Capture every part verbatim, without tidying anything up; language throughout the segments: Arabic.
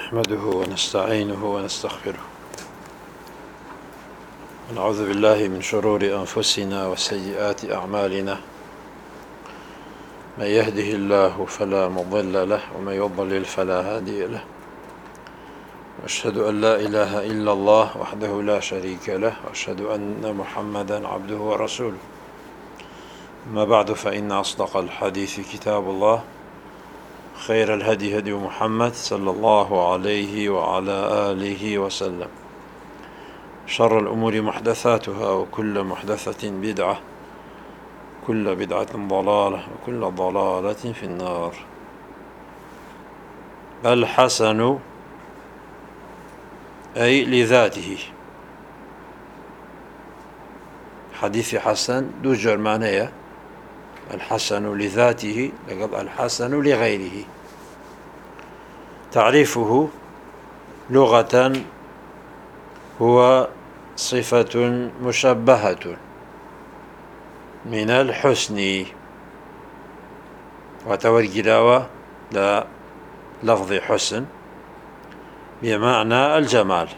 نحمده ونستعينه ونستغفره ونعوذ بالله من شرور أنفسنا وسيئات أعمالنا. من يهده الله فلا مضل له ومن يضلل فلا هادي له، وأشهد أن لا إله إلا الله وحده لا شريك له، وأشهد أن محمدا عبده ورسوله. أما بعد، فإن أصدق الحديث كتاب الله، خير الهدي هدي محمد صلى الله عليه وعلى آله وسلم، شر الأمور محدثاتها، وكل محدثة بدعة، كل بدعة ضلالة، وكل ضلالة في النار. الحسن أي لذاته. حديث حسن دو جرمانية، الحسن لذاته لقد الحسن لغيره. تعريفه لغة هو صفة مشبهة من الحسن، وتورجلاوة لا لفظ حسن بمعنى الجمال،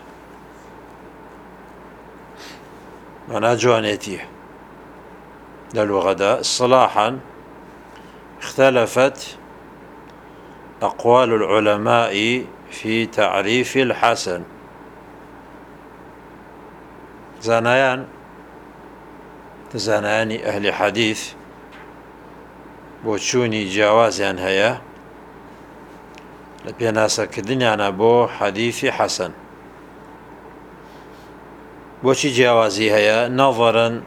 معنى جوانيتيه للغة. اصطلاحا اختلفت أقوال العلماء في تعريف الحسن. زانایان زانایانی أهل حديث بوچوني جوازيان هيا لبيناسا كردنيانا بو حديث حسن. بوچي جوازي هيا؟ نظرا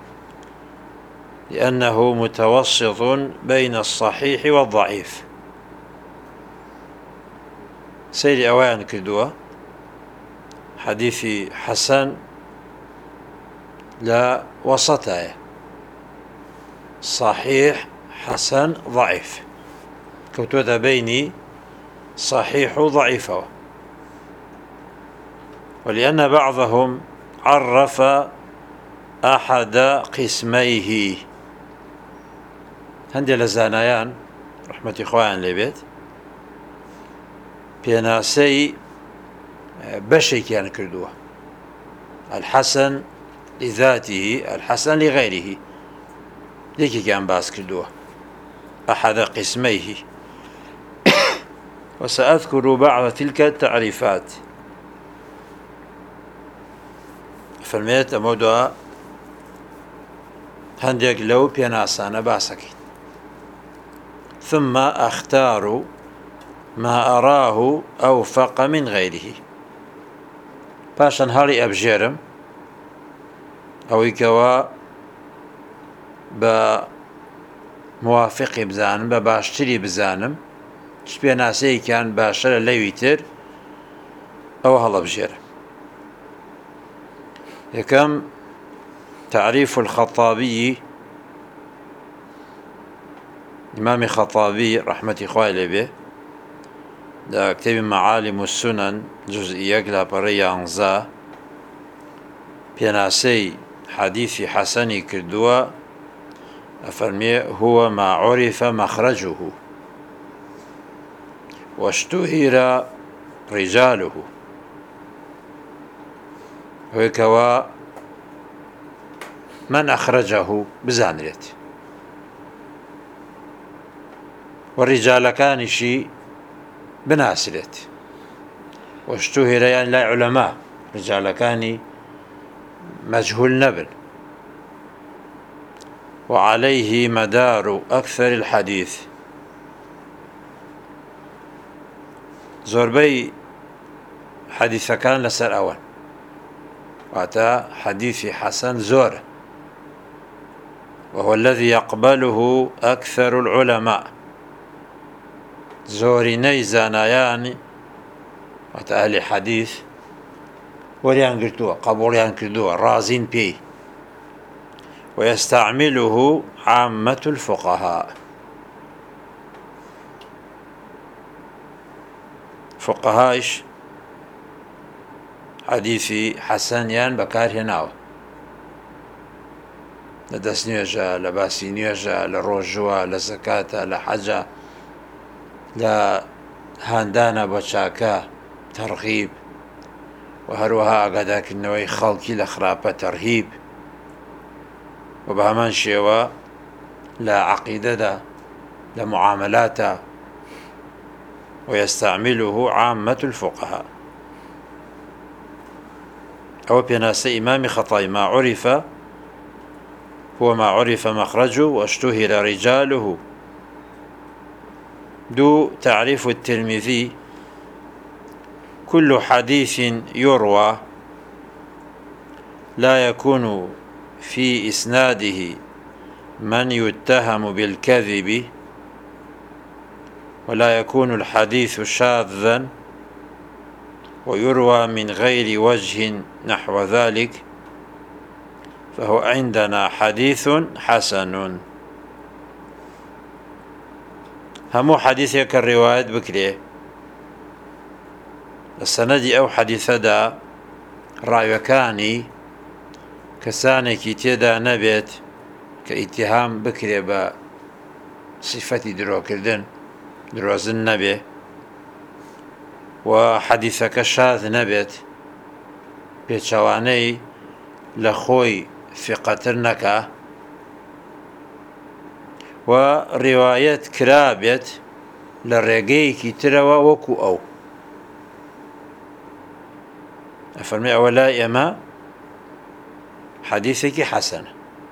لأنه متوسط بين الصحيح والضعيف. سيري أوان كردوا حديث حسن لا وسطه، صحيح حسن ضعيف، كوتودا بيني صحيح ضعيف. ولأن بعضهم عرف أحد قسميه. هندي لزانيان رحمة إخوان لبيت بيناسي بشي كان كردوه: الحسن لذاته، الحسن لغيره. ليكي كان باس كردوه أحد قسميه. وسأذكر بعض تلك التعريفات. فرميت أمودها هنديك لو بيناسانا باسكي، ثم أختار ما أراه أوفق من غيره. باشن هاري أبجيرم أو يكوا بموافقي بزانم، بباشتري بزانم، شبه ناسي كان باشر ليويتر أو هلا بجيرم. يكم تعريف الخطابي، إمام خطابي رحمة إخوائي به، دا كتاب معالم السنن جزئية لا بريا أنزا بيناسي حديث حسن كردوا. أفرمي: هو ما عرف مخرجه واشتهر رجاله. ويكوا من أخرجه بزانرت، والرجال كان شي بناسرت. واشتهر يعني لا علماء، رجال كان مجهول نبل. وعليه مدار أكثر الحديث. زوربي حديث كان لسر أول، وأتى حديث حسن زور، وهو الذي يقبله أكثر العلماء. زوريني زانايان وأتى أهل حديث وريان قلتوا قبوليان كردوا رازين بي. ويستعمله عامة الفقهاء. فقهاءش حديث حسن يان بكار هناو لدس نيوجا لباسي نيوجا لروجوا لزكاة لحجة لهاندانا بچاكا ترغيب وهروها أقداك النوي خلقي لخرابة ترهيب وبهمان شيوا لا عقيدة دا لمعاملاته ويستعمله عامة الفقهاء. أو بناس إمام خطأ ما عرف هو ما عرف مخرجه واشتهر رجاله. دو تعريف الترمذي: كل حديث يروى لا يكون في إسناده من يتهم بالكذب ولا يكون الحديث شاذا ويروى من غير وجه نحو ذلك فهو عندنا حديث حسن. همو حديثك الروايات بكري السند أو حديث دا رأيكاني كسانك تيدا نبت كاتهام بكري بصفة درو كردن دروزن نبي وحديثك شاذ نبت بيتشواني لخوي ثقترنك ورواية كرابت للرقيك تروى وكو أو أفرمي أولا إما حديثك حسن.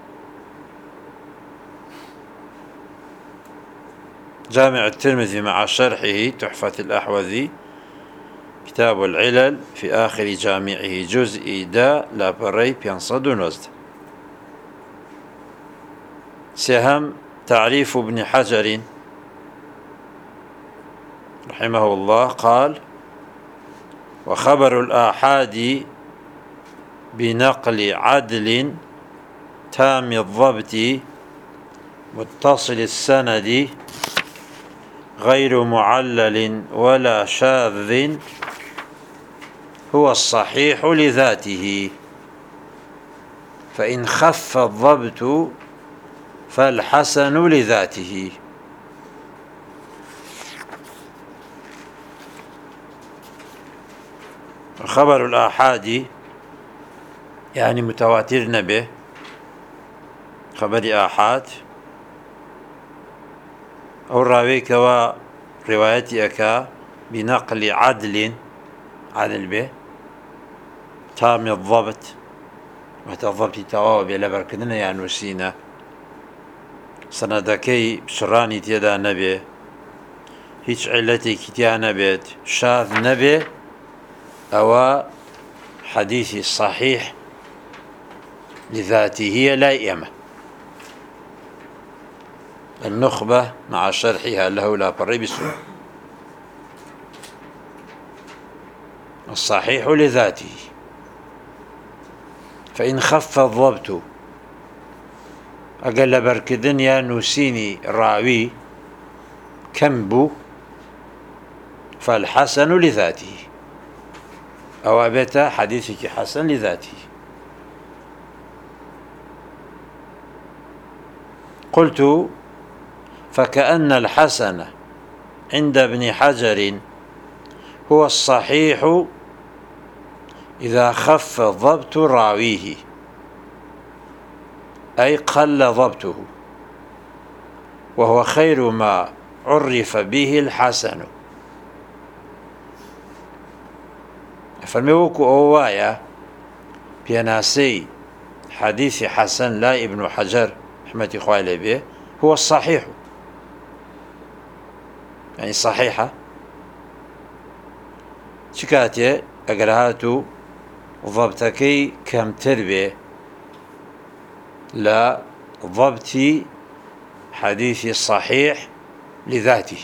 جامع الترمذي مع شرحه تحفة الأحوذي كتاب العلل في آخر جامعه جزء دا لا بري بينصد ونزد. سهم تعريف ابن حجر رحمه الله قال: وخبر الآحاد بنقل عدل تام الضبط متصل السند غير معلل ولا شاذ هو الصحيح لذاته، فإن خف الضبط فالحسن لذاته. خبر الآحاد يعني متواتر نبه خبر آحاد أو راويك و روايتي أكا بنقل عدل عدل به تام الضبط وتضبط تواب لبركدنا يعني وسينا سندكي بشراني تيدا نبي هيج علتي كتيا نبيت شاذ نبي أو حديثي صحيح لذاته لائمة. النخبة مع شرحها له لا بري بسوء. الصحيح لذاته، فإن خف الضبط أقل بركدن يا نسيني راوي كمبو فالحسن لذاته أو أبيت حديثك حسن لذاته. قلت: فكأن الحسن عند ابن حجر هو الصحيح إذا خف ضبط راويه، أي قل ضبطه، وهو خير ما عرف به الحسن. فالموكو أوايا بيناسي حديث حسن لا ابن حجر رحمة الله به هو الصحيح، يعني صحيحة شكاتي أقرهاتو ضبطكي كم تربي لا ضبط حديث الصحيح لذاته.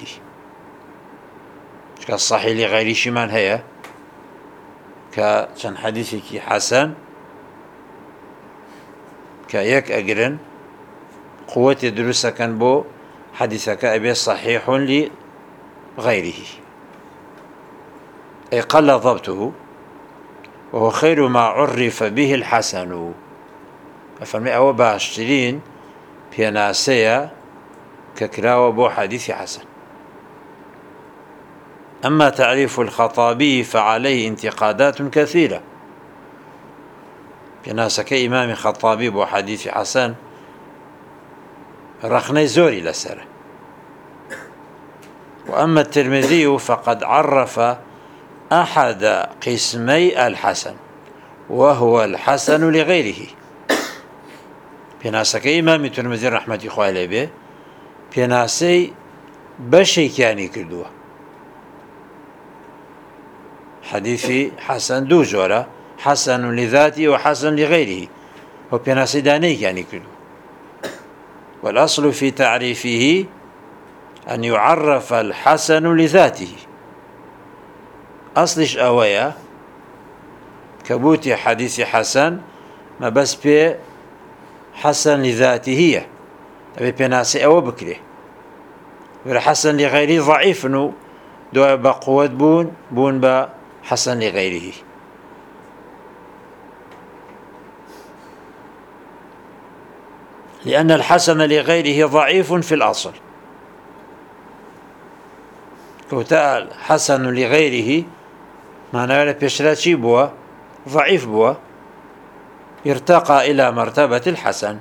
شكا الصحيح لغير شمان هي كان حديثك حسن كيك أقرن قوة دروسة كان بو حديثك أبي صحيح لغيره، أي قل ضبطه، وهو خير ما عرف به الحسن. أفرمي أو باشترين بيناسيا ككراوة بو حديث حسن. أما تعريف الخطابي فعليه انتقادات كثيرة. بناس كإمام خطابي بو حديث حسن رخني زوري لسره. وأما الترمذي فقد عرف أحد قسمي الحسن وهو الحسن لغيره. بناس كإمام الترمذي رحمة الله عليه به بناسي بشي كاني كردوه حديثي حسن دو جورة، حسن لذاته وحسن لغيره، وبناسي داني كاني كردوه. والأصل في تعريفه أن يعرف الحسن لذاته. أصلش أويا كبوتي حديث حسن ما بس بي حسن لذاته أبي بناسي أو بكره، والحسن لغيره ضعيف نو دو بقوة بون بون با حسن لغيره. لأن الحسن لغيره ضعيف في الأصل. كوتا حسن لغيره معناه بيشراتي بوا ضعيف بوا ارتقى إلى مرتبة الحسن.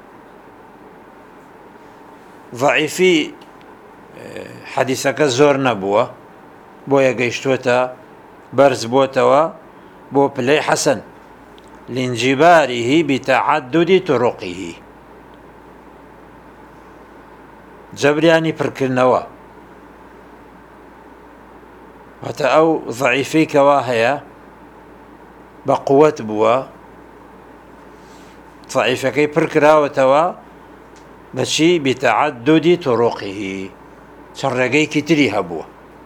ضعيفي حديثك زور نبوا بويا قيشتوتا برز بوتوا بو بلي حسن لانجباره بتعدد طرقه. جبرياني بركرنوا وتا أو ضعيفي كواهيا بقوة بوا ضعيفكي بركرا وتوا بشي بتعدد طرقه شرقي كتري هبوا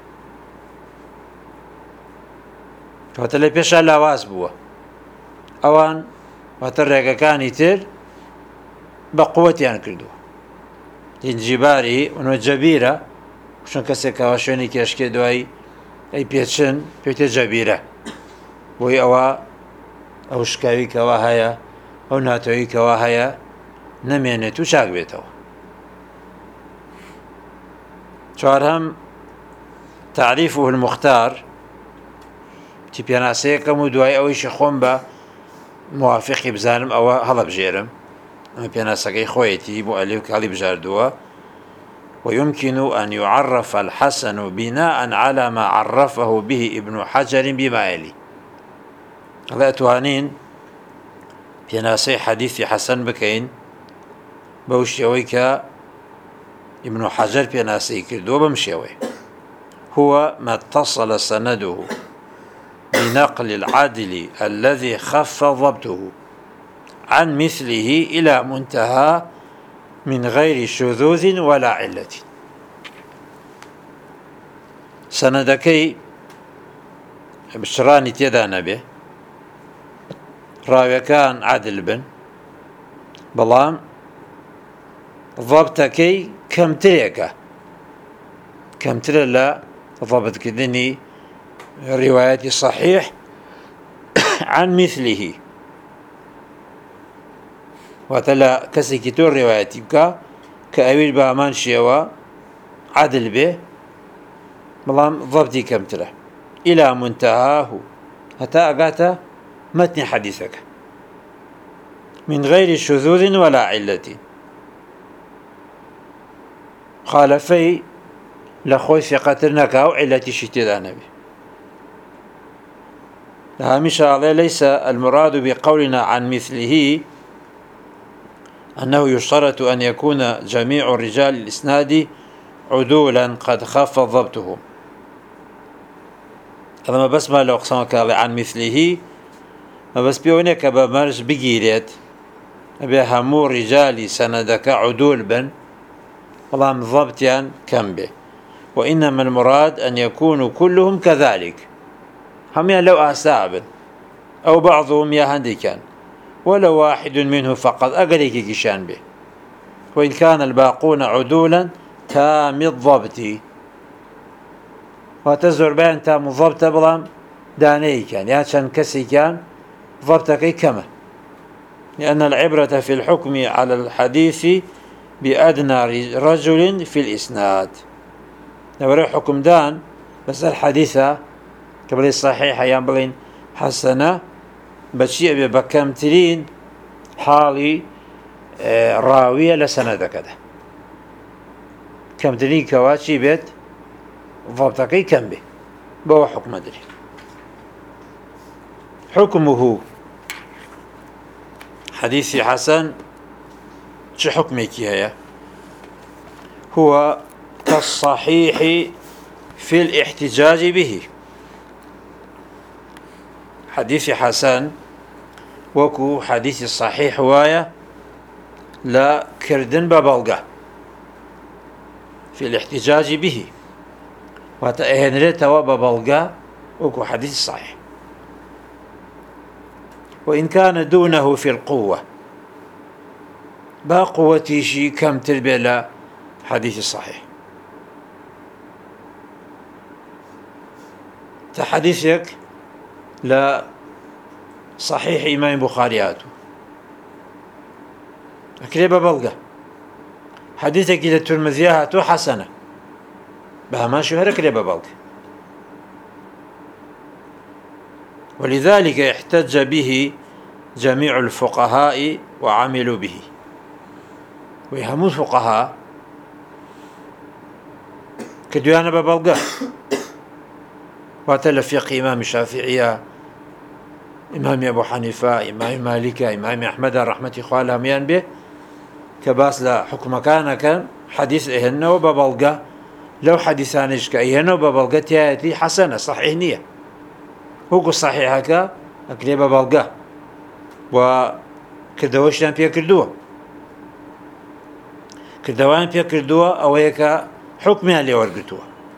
وتلي بيشا لاواز بوا اوان وترقا كان يتر بقوة يعني كردو انجباري ونو جبيرة وشون كسي كواشوني كيشكي دواي اي بيتشن بيتي جبيرة وي اوا او شكاوي كواهايا او ناتوي كواهايا نمينتو شاك بيتو. چوارهم تعريفه المختار تبياناسي كمو دواي او ايش خوم با موافقي بزانم او هلا بجيرم اما بياناسكي خويتي بو اليوك هالي بجاردوا. ويمكن ان يعرف الحسن بناء على ما عرفه به ابن حجر بما يلي. هذا توانين بياناسي حديث حسن بكين بوشيويك ابن حجر بيناسي كردو بمشيوي هو ما اتصل سنده بنقل العدل الذي خف ضبطه عن مثله إلى منتهى من غير شذوذ ولا علة. سندكي بشراني تيدانا به راوي كان عدل بن بلام ضبطكي كم تريكا كم ترى لا ضبط كدني رواياتي صحيح عن مثله وتلا كسي كتور رواياتي بكا كأويل بامان شيوا عدل به بلام ضبطي كم ترى إلى منتهاه حتى أقاتا متن حديثك من غير شذوذ ولا علة. خالفي لخوي ثقتنك أو علتي شتدان به. هامش عليه ليس المراد بقولنا عن مثله أنه يشترط أن يكون جميع رجال الإسناد عدولا قد خف ضبطهم. هذا ما بس ما لو قسمك عن مثله ما بس بيونك بمرج بجيرت بهمو رجال سندك عدول بن والله ضبطيا كم به. وإنما المراد أن يكونوا كلهم كذلك هم لو أساب أو بعضهم يا هندي كان ولو واحد منه فقط أقريك كشان به. وإن كان الباقون عدولا تام الضبط وتزور بين تام الضبط بلام داني كان يعني شان كسي كان ضبطك كما. لأن العبرة في الحكم على الحديث بأدنى رجل في الإسناد. نوري حكم دان بس الحديثة قبل صحيحة يان بلين حسنة بشيء بكمترين حالي راوية لسند كذا كمترين كواشي بيت ضبطكي كم به بو حكم أدري حكمه حديث حسن شو حكمك هي هو كالصحيح في الاحتجاج به حديث حسن وكو حديث الصحيح هواية لا كردن ببلغة في الاحتجاج به وتأهنرته ببلغة وكو حديث الصحيح وإن كان دونه في القوة با قوتي شي كم تربية حديث الصحيح تحديثك لا صحيح إمام بخارياته أكريبا بلغة حديثك إذا ترمذيها حسنة بها ما شهر أكريبا بلغة ولذلك احتج به جميع الفقهاء وعملوا به ويهموا الفقهاء كديانا ببلغة وتلفيق إمام الشافعية إمام أبو حنيفة إمام مالك إمام أحمد رحمة إخوالها ميان به كباس لا حكم كان كان حديث إهن وببلغة لو حديثانش كإهن وببلغة تياتي حسنة صحيح نية هو صحيحك أكلي ببلغة وكدوشنا فيها كردوه كدوان فيها كردوه أو هيك حكمها اللي ورقتوه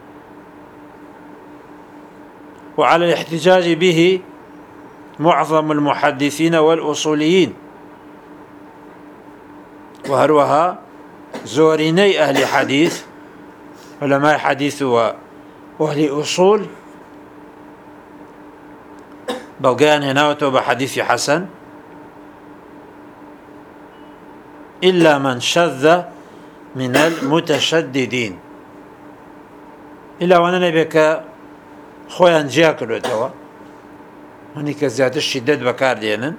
وعلى الاحتجاج به معظم المحدثين والأصوليين وهروها زوريني أهل حديث علماء حديث وأهل أصول بلغان هناوتو بحديث حسن إلا من شذ من المتشددين إلا وانا نبيك خويا جاكلو توا هنيك زيادة الشدة بكار دينن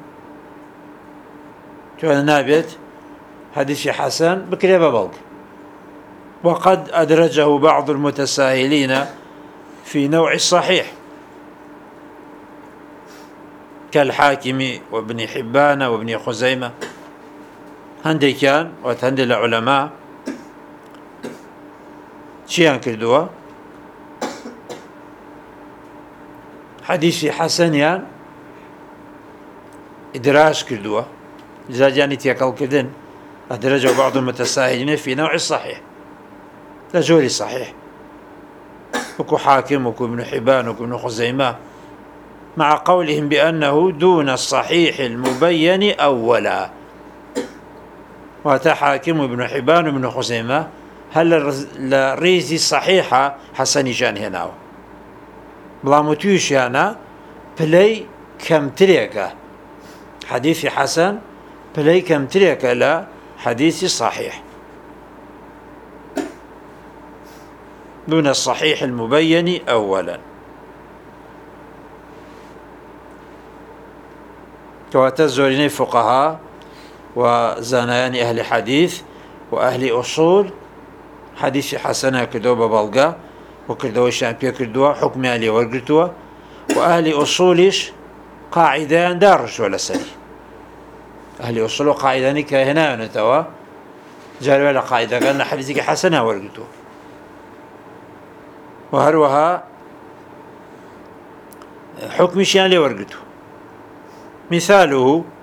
تو نابت حديث حسن بكري ببلغ وقد أدرجه بعض المتساهلين في نوع الصحيح كالحاكم وابن حبان وابن خزيمة هندي كان وتهندي العلماء شيئا كردوا حديث حسن يان إدراج كردوا جاجاني تيكال كردن أدرجه بعض المتساهلين في نوع الصحيح لجوري صحيح وكو حاكم وكو ابن حبان وكو ابن خزيمة مع قولهم بأنه دون الصحيح المبين أولا وتحاكم ابن حبان وابن خزيمة هل الريزي الصحيحة حسني جان هنا بلا متوش هنا بلي كم تريكا حديث حسن بلي كم تريكا لا حديث صحيح دون الصحيح المبين أولا وتزورين فقهاء وزانيان أهل حديث وأهل أصول حديث حسنة كدوبة بلغة وكردوا الشامبية كردوا حكم أهل ورقرتوا وأهل أصولش قاعدة دارش ولا سري أهل أصول قاعدة نكا هنا نتوا جاروا على قاعدة قالنا حديثك حسنة ورقرتوا وهروها حكم شيئا لورقرتوا مثاله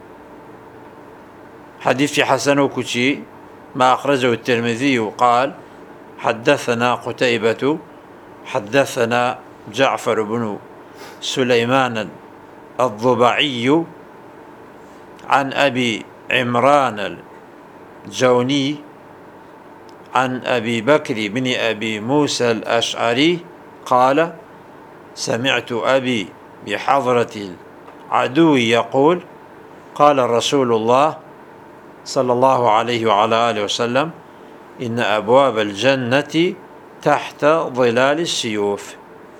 حديث حسن وكشي ما أخرجه الترمذي قال حدثنا قتيبة حدثنا جعفر بن سليمان الضبعي عن أبي عمران الجوني عن أبي بكر بن أبي موسى الأشعري قال سمعت أبي بحضرة العدو يقول قال رسول الله صلى الله عليه وعلى آله وسلم إن أبواب الجنة تحت ظلال السيوف.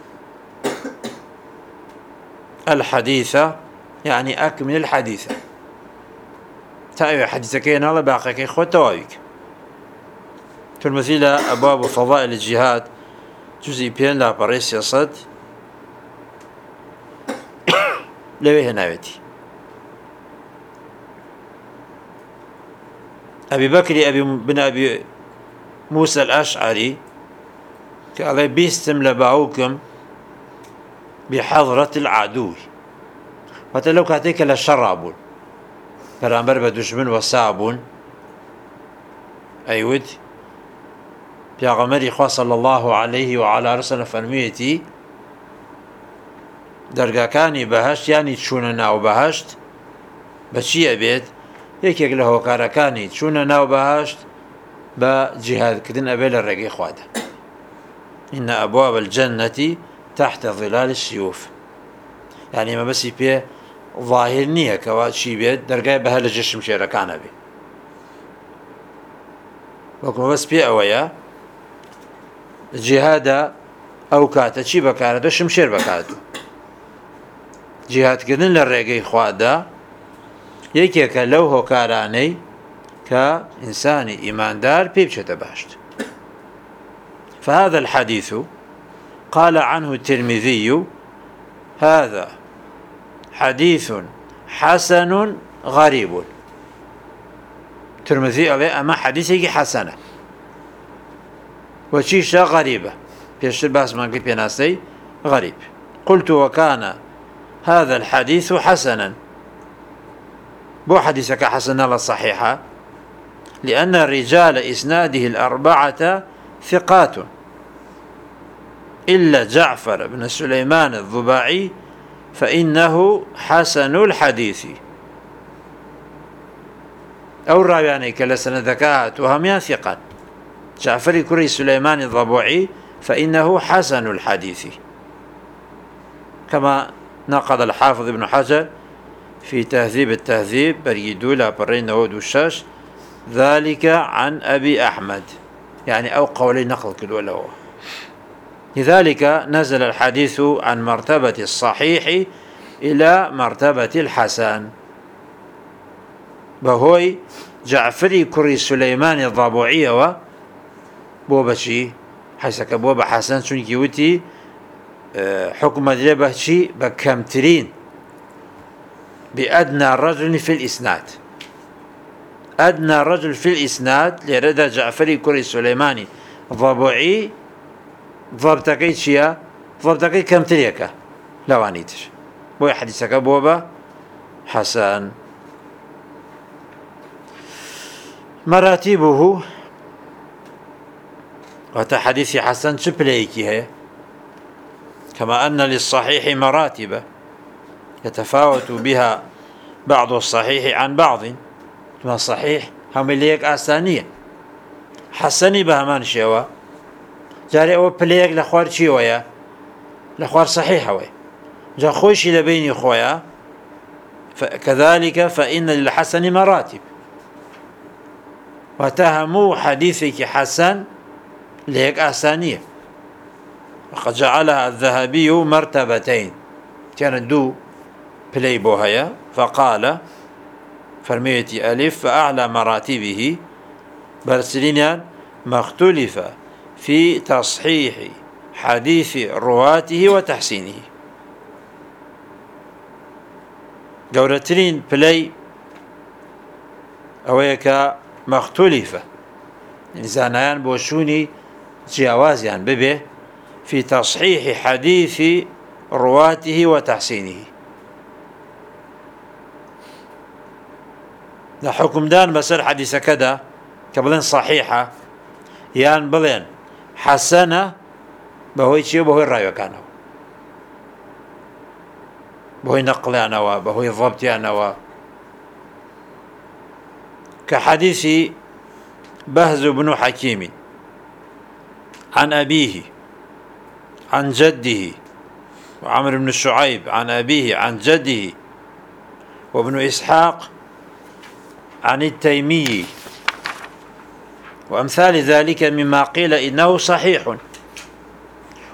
الحديثة يعني أكمل الحديثة، تأوي حديثك ينال باقيك إخوة تواويك. ترمذي أبواب فضائل الجهاد جزء بين لا بريس يصد لويه ناويتي. أبي بكر أبي بن أبي موسى الأشعري قال بيستم لباوكم بحضرة العدو، وتلو كاتيك للشرابون فرامبر بدشمن وصابون أيود پیغمبری خوا صلی الله عليه وعلى رسول فرميتي دەرگاکانی بەهەشت یانی چوونە ناو بەهەشت بە چیە بێت؟ یەکێک لە هۆکارەکانی چوونە ناو بەهەشت بە جیهادکردن ئەبێ لە ڕێگەی خوادا. إن أبواب الجنة تحت ظلال السيوف، يعني ما بس بيه ظاهر نییە کەوا چی بێت دەرگای بەهە لە جێ شمشێرەکانە بێ، وەکو بەس پێ ئەوەیە جیهادە ئەو کاتە چی بەکارەدە؟ شمشێر بەکاتوە. جیهادکردن لە ڕێگەی خوادا یەکێکە لەو هۆکارانەی کە ئینسانی ئیماندار پێ بچێتە باشت. فهذا الحديث قال عنه الترمذي هذا حديث حسن غريب. ترمذي عليه أما حديثك حسنة وشيشة غريبة بيشتر باس من قلت بناسي غريب. قلت وكان هذا الحديث حسنا، بو حديثك حسنا للصحيحة لأن رجال إسناده الأربعة ثقات إلا جعفر بن سليمان الضباعي فإنه حسن الحديث. أو الراوياني كلا سندكات وهم ثقات، جعفر كري سليمان الضباعي فإنه حسن الحديث، كما نقل الحافظ ابن حجر في تهذيب التهذيب بريدولا برين نود الشاش ذلك عن أبي أحمد، يعني أو قولي نقل كل ولا. لذلك نزل الحديث عن مرتبة الصحيح إلى مرتبة الحسن. بهوي جعفري كري سليمان الضباعي و بوبشي حيث بوبا حسن شنكي وتي حكم دربه شي بكمترين بأدنى الرجل في الإسناد. أدنى الرجل في الإسناد لرد جعفري كري سليماني ضباعي ضبطكي شيا ضبطكي كمتريكا لوانيتش بو حديثك بوبا حسن. مراتبه وتحديث حسن شبليكي هي، كما أن للصحيح مراتب يتفاوت بها بعض الصحيح عن بعض. ما صحيح هم ليك أسانية حسني بهمان شوا جاري أو بليك لخوار شي ويا لخوار صحيح ويا جا خوشي لبيني خويا. كذلك فإن للحسن مراتب، وتهموا حديثك حسن ليك أسانية، وقد جعلها الذهبي مرتبتين، كانت دو بلاي بوهيا فقال فرميتي ألف فأعلى مراتبه برسلين ما اختلف في تصحيح حديث رواته وتحسينه. جورترين بلاي أويك ما اختلف إنسانيان بوشوني جوازيان ببه في تصحيح حديث رواته وتحسينه. لحكم دان بسر حديث كذا كبلين صحيحة يان بلين حسنة بهوي شيء بهوي الرأي كانوا بهوي نقل أنا بهوي ضبط أنا. كحديث بهز بن حكيم عن أبيه عن جده، وعمر بن شعيب عن أبيه عن جده، وابن إسحاق عن التيمي، وأمثال ذلك مما قيل إنه صحيح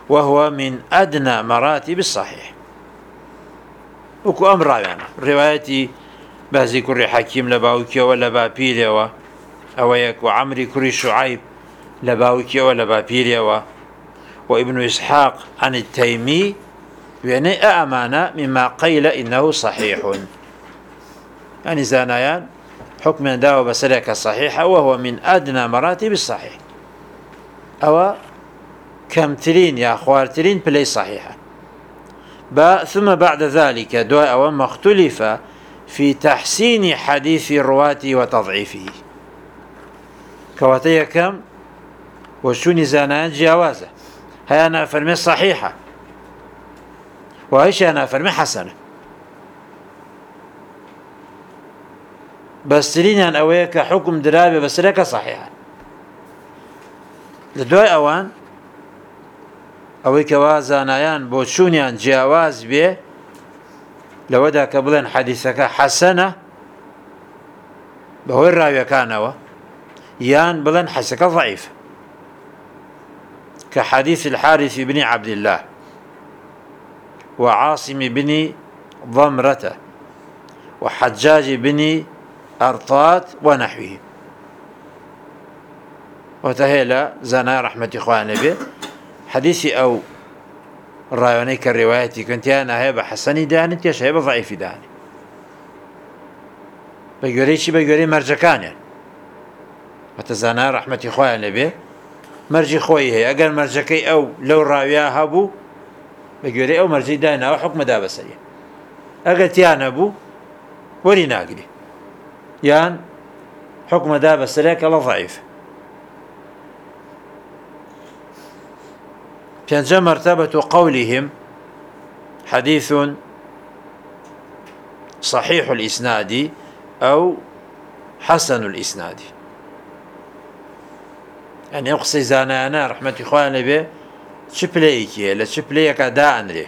وهو من أدنى مراتب الصحيح. وكو أمر يعني روايتي بازي كري حكيم لباوكي ولا بابيليوا أو يك وعمري كري شعيب لباوكي ولا بابيليوا وابن إسحاق عن التيمي يعني أأمانة مما قيل إنه صحيح. يعني زانيان حكم داو بسلك صحيحة وهو من أدنى مراتب الصحيح أو كمترين يا خوارترين بلي صحيحة. ثم بعد ذلك دعاء وما اختلف في تحسين حديث الرواة وتضعيفه. كواتي كم وشوني زانان جوازه هيا أنا فرمي صحيحة وهيش أنا فرمي حسنة بس ترين أويك حكم درابي بس لك صحيحة لدواء أوان أويك وازانيان بوشونيان جواز بيه لودا كبلن حديثك حسنة بهو الراوية كانوا يان بلن حسك ضعيف كحديث الحارث بن عبد الله وعاصم بن ضمرة وحجاج بن أرطات ونحوه. وتهيلا زنا رحمة إخواني به حديثي أو الرايوني كالرواية كنت أنا هيبة حسني داني تيش هيبة ضعيف داني بيقولي شي بيقولي مرجكان يعني وتزنا رحمة إخواني به مرجي خوي هي أقل مرجكي أو لو راوياها بو بيقولي أو مرجي دانا أو حكم دا بسرية أقل تيانا بو ولي ناقلي يان حكم دا بسرية كلا ضعيف. كان مرتبة قولهم حديث صحيح الإسناد أو حسن الإسناد. يعني يقصي زانانا رحمة إخواني به شبليكي لا شبليك داء له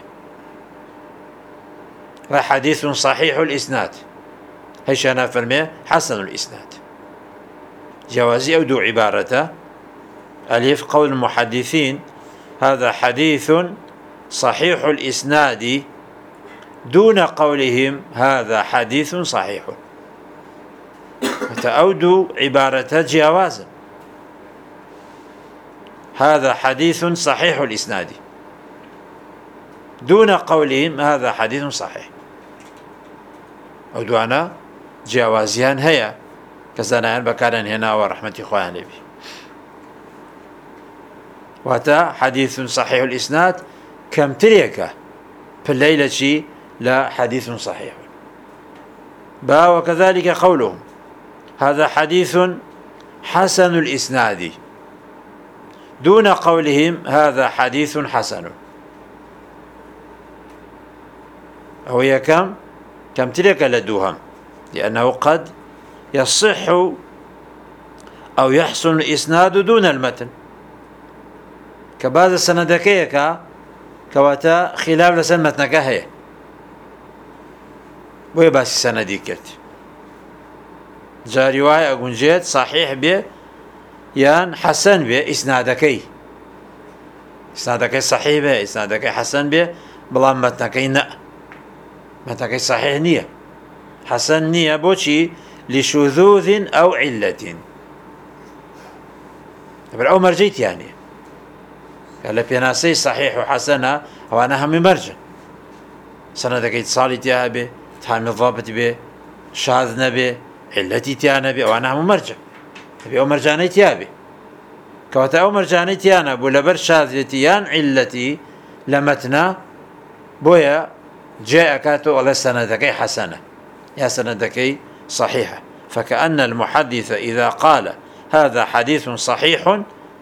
حديث صحيح الإسناد هيش أنا فرمي حسن الإسناد جوازي أو دو عبارته ألف قول المحدثين هذا حديث صحيح الإسناد دون قولهم هذا حديث صحيح وتأودوا عبارة جوازا هذا حديث صحيح الإسناد دون قولهم هذا حديث صحيح أودوانا جوازيان هيا كزانيان بكارن هنا ورحمة إخواني به واتا حديث صحيح الإسناد كم تريكه في الليلة شي لا حديث صحيح با وكذلك قولهم هذا حديث حسن الإسناد دون قولهم هذا حديث حسن أو هي كم كم تلك لدوهم لأنه قد يصح أو يحسن الإسناد دون المتن كبعض السندكيك كواتا خلاف لسن متنك هي بوي باس السندي كرت جا رواية أقنجيت صحيح بيه يان حسن بيه إسنادكي إسنادكي صحيح بيه إسنادكي حسن بيه بلا متنكي نا متنكي صحيح نية حسن نية بوشي لشذوذ أو علة أو مرجيت يعني قال بيناسي صحيح وحسنة هو أنا هم مرجع سندك اتصالي تيها به تحامي الضابط به شاذ نبي علتي تيانا به وأنا هم مرجع تبي أو مرجاني تيها به كواتا أو مرجاني تيانا بو لبر شاذتيان علتي لمتنا بويا جاء كاتو على سندك حسنة يا سندك صحيحة. فكأن المحدث إذا قال هذا حديث صحيح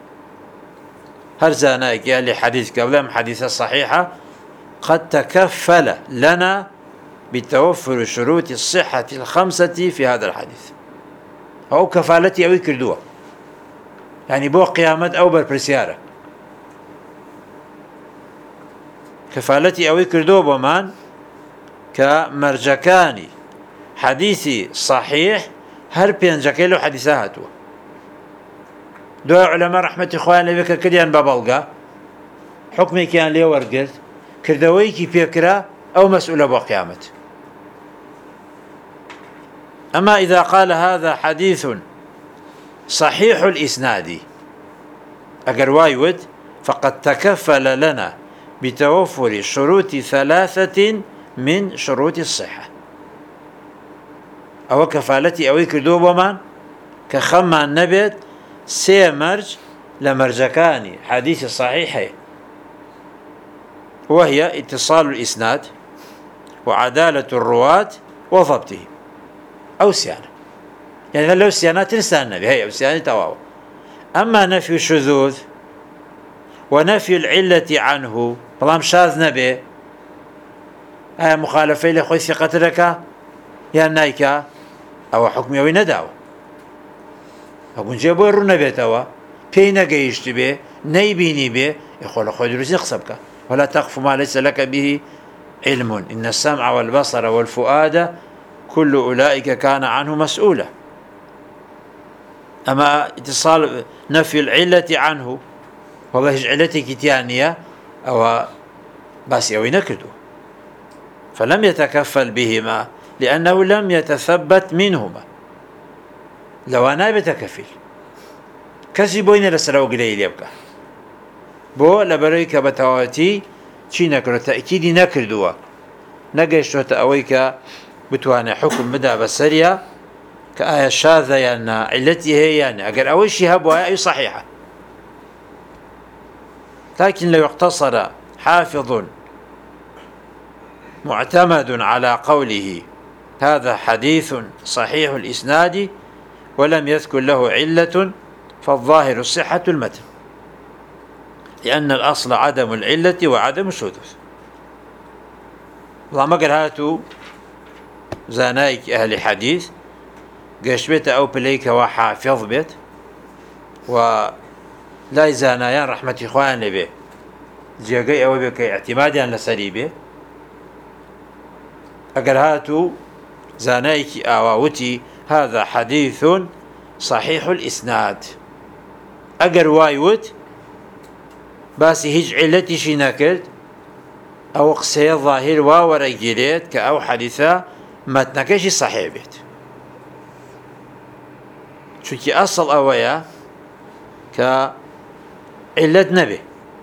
هرزانا قال لي حديث قبلهم حديثة صحيحة قد تكفل لنا بتوفر شروط الصحة الخمسة في هذا الحديث أو كفالتي أو يكردوها يعني بو قيامة أو بربرسيارة كفالتي أو يكردوها بمان كمرجكاني حديثي صحيح هر بينجكي له حديثاته دو علماء رحمة إخواني بك كديان بابلغا حكمي كان لي ورقت كردويكي بيكرا أو مسؤولة بقيامة. أما إذا قال هذا حديث صحيح الإسناد أجر وايود فقد تكفل لنا بتوفر شروط ثلاثة من شروط الصحة. أو كفالتي أو كردوبة من كخما النبت سيمرج لمرجكاني حديث صحيح، وهي اتصال الإسناد وعدالة الرواة وضبطه أو سيانة. يعني لو سيانة تنسى النبي هي أو سيانة تواو. أما نفي الشذوذ ونفي العلة عنه بلام شاذ نبي آه مخالفة لخوي ثقة لك يا نايكا أو حكم يوي نداو أقول جابوا الرنا بيتوا بينا جيشت به نيبيني به يقول خوي دروس يخصبك ولا تقف ما ليس لك به علم إن السمع والبصر والفؤاد كل أولئك كان عنه مسؤولا. أما اتصال نفي العلة عنه والله علتي كتيانية أو بس يوي نكدو فلم يتكفل بهما لأنه لم يتثبت منهما. لو أنا بتكفل كسي بوين لسلو قليل يبقى بو لبريك بتواتي چی نكرو تأكيدي نكردوا نقشتو تأويك بتوانا حكم مدى بسرية كآية شاذة يعني علتي هي يعني أقل أول شي هبوها أي صحيحة. لكن لو اقتصر حافظ معتمد على قوله هذا حديث صحيح الإسناد ولم يذكر له علة فالظاهر صحة المتن، لأن الأصل عدم العلة وعدم الشذوذ. اللهم قال هاتوا زانايك أهل حديث قاش بيت أو بليك وحافظ بيت ولا زانايان رحمة إخوان لبيه جيغي أو بك اعتماديا لسريبه أقل هاتوا زانايك آواوتي هذا حديث صحيح الإسناد أقل وايوت باسي هج علتي شي نكرت أو قصي الظاهر واوريجيليت كأو حديثة متنكشي صحيح بيت شوكي أصل أويا كعلة نبي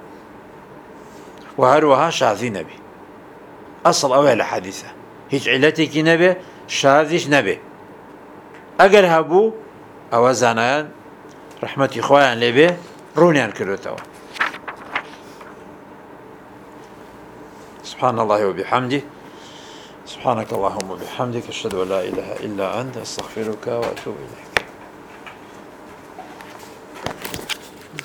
وهروها شاذي نبي أصل أويا لحديثة هج علتي كي نبي شاذيش نبي أقل هبو أو زانان رحمة إخوان لبي رونيان كروتوا. سبحان الله وبحمده سبحانك اللهم وبحمدك أشهد أن لا إله إلا أنت أستغفرك وأتوب إليك.